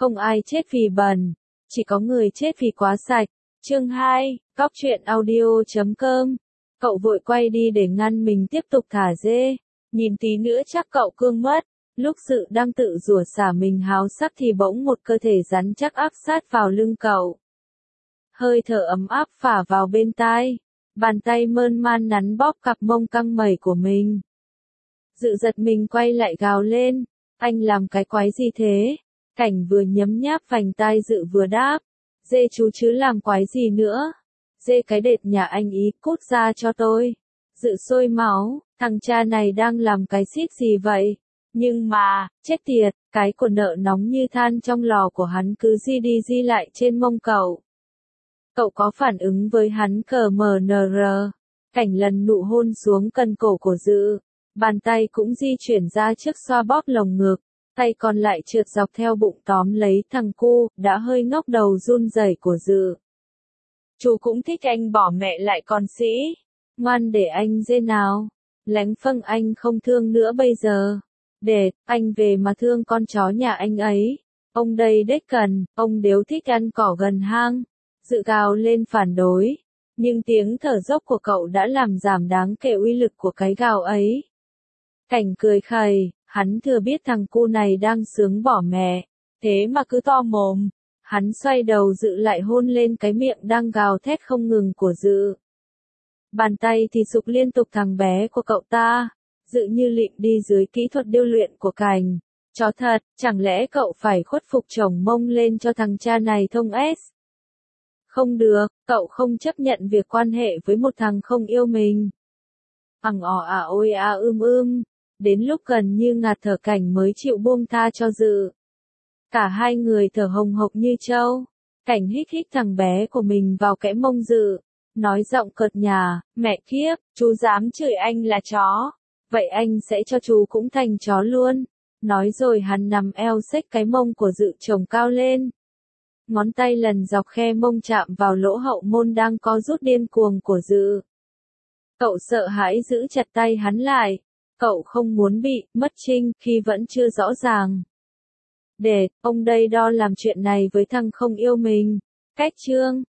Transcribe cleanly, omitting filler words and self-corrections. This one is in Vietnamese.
Không ai chết vì bẩn, chỉ có người chết vì quá sạch. Chương 2, Cóc truyện audio.com. Cậu vội quay đi để ngăn mình tiếp tục thả dê. Nhìn tí nữa chắc cậu cương mất. Lúc Dự đang tự rủa xả mình háo sắc thì bỗng một cơ thể rắn chắc áp sát vào lưng cậu. Hơi thở ấm áp phả vào bên tai. Bàn tay mơn man nắn bóp cặp mông căng mẩy của mình. Dự giật mình quay lại gào lên. Anh làm cái quái gì thế? Cảnh vừa nhấm nháp vành tai Dự vừa đáp. Dê chú chứ làm quái gì nữa? Dê cái đệt nhà anh ý, cút ra cho tôi. Dự sôi máu, thằng cha này đang làm cái xít gì vậy? Nhưng mà, chết tiệt, cái của nợ nóng như than trong lò của hắn cứ di đi di lại trên mông cậu. Cậu có phản ứng với hắn cờ mờ nờ rờ. Cảnh lần nụ hôn xuống cần cổ của Dự. Bàn tay cũng di chuyển ra trước xoa bóp lồng ngực. Tay còn lại trượt dọc theo bụng tóm lấy thằng cu, đã hơi ngóc đầu run rẩy của Dự. Chú cũng thích anh bỏ mẹ lại con sĩ. Ngoan để anh dê nào. Lánh phâng anh không thương nữa bây giờ. Để, anh về mà thương con chó nhà anh ấy. Ông đây đếch cần, ông đếu thích ăn cỏ gần hang. Dự gào lên phản đối. Nhưng tiếng thở dốc của cậu đã làm giảm đáng kể uy lực của cái gào ấy. Cảnh cười khẩy, hắn thừa biết thằng cu này đang sướng bỏ mẹ. Thế mà cứ to mồm. Hắn xoay đầu Dự lại hôn lên cái miệng đang gào thét không ngừng của Dự. Bàn tay thì sục liên tục thằng bé của cậu ta. Dự như lịm đi dưới kỹ thuật điêu luyện của Cảnh. Chó thật, chẳng lẽ cậu phải khuất phục chồng mông lên cho thằng cha này thông S? Không được, cậu không chấp nhận việc quan hệ với một thằng không yêu mình. Ôi đến lúc gần như ngạt thở Cảnh mới chịu buông tha cho Dự. Cả hai người thở hồng hộc như trâu. Cảnh hít hít thằng bé của mình vào kẽ mông Dự. Nói giọng cợt nhả, mẹ kiếp, chú dám chửi anh là chó. Vậy anh sẽ cho chú cũng thành chó luôn. Nói rồi hắn nằm eo xếch cái mông của Dự chồng cao lên. Ngón tay lần dọc khe mông chạm vào lỗ hậu môn đang co rút điên cuồng của Dự. Cậu sợ hãi giữ chặt tay hắn lại. Cậu không muốn bị mất trinh khi vẫn chưa rõ ràng. Để, ông đây đo làm chuyện này với thằng không yêu mình. Cách chương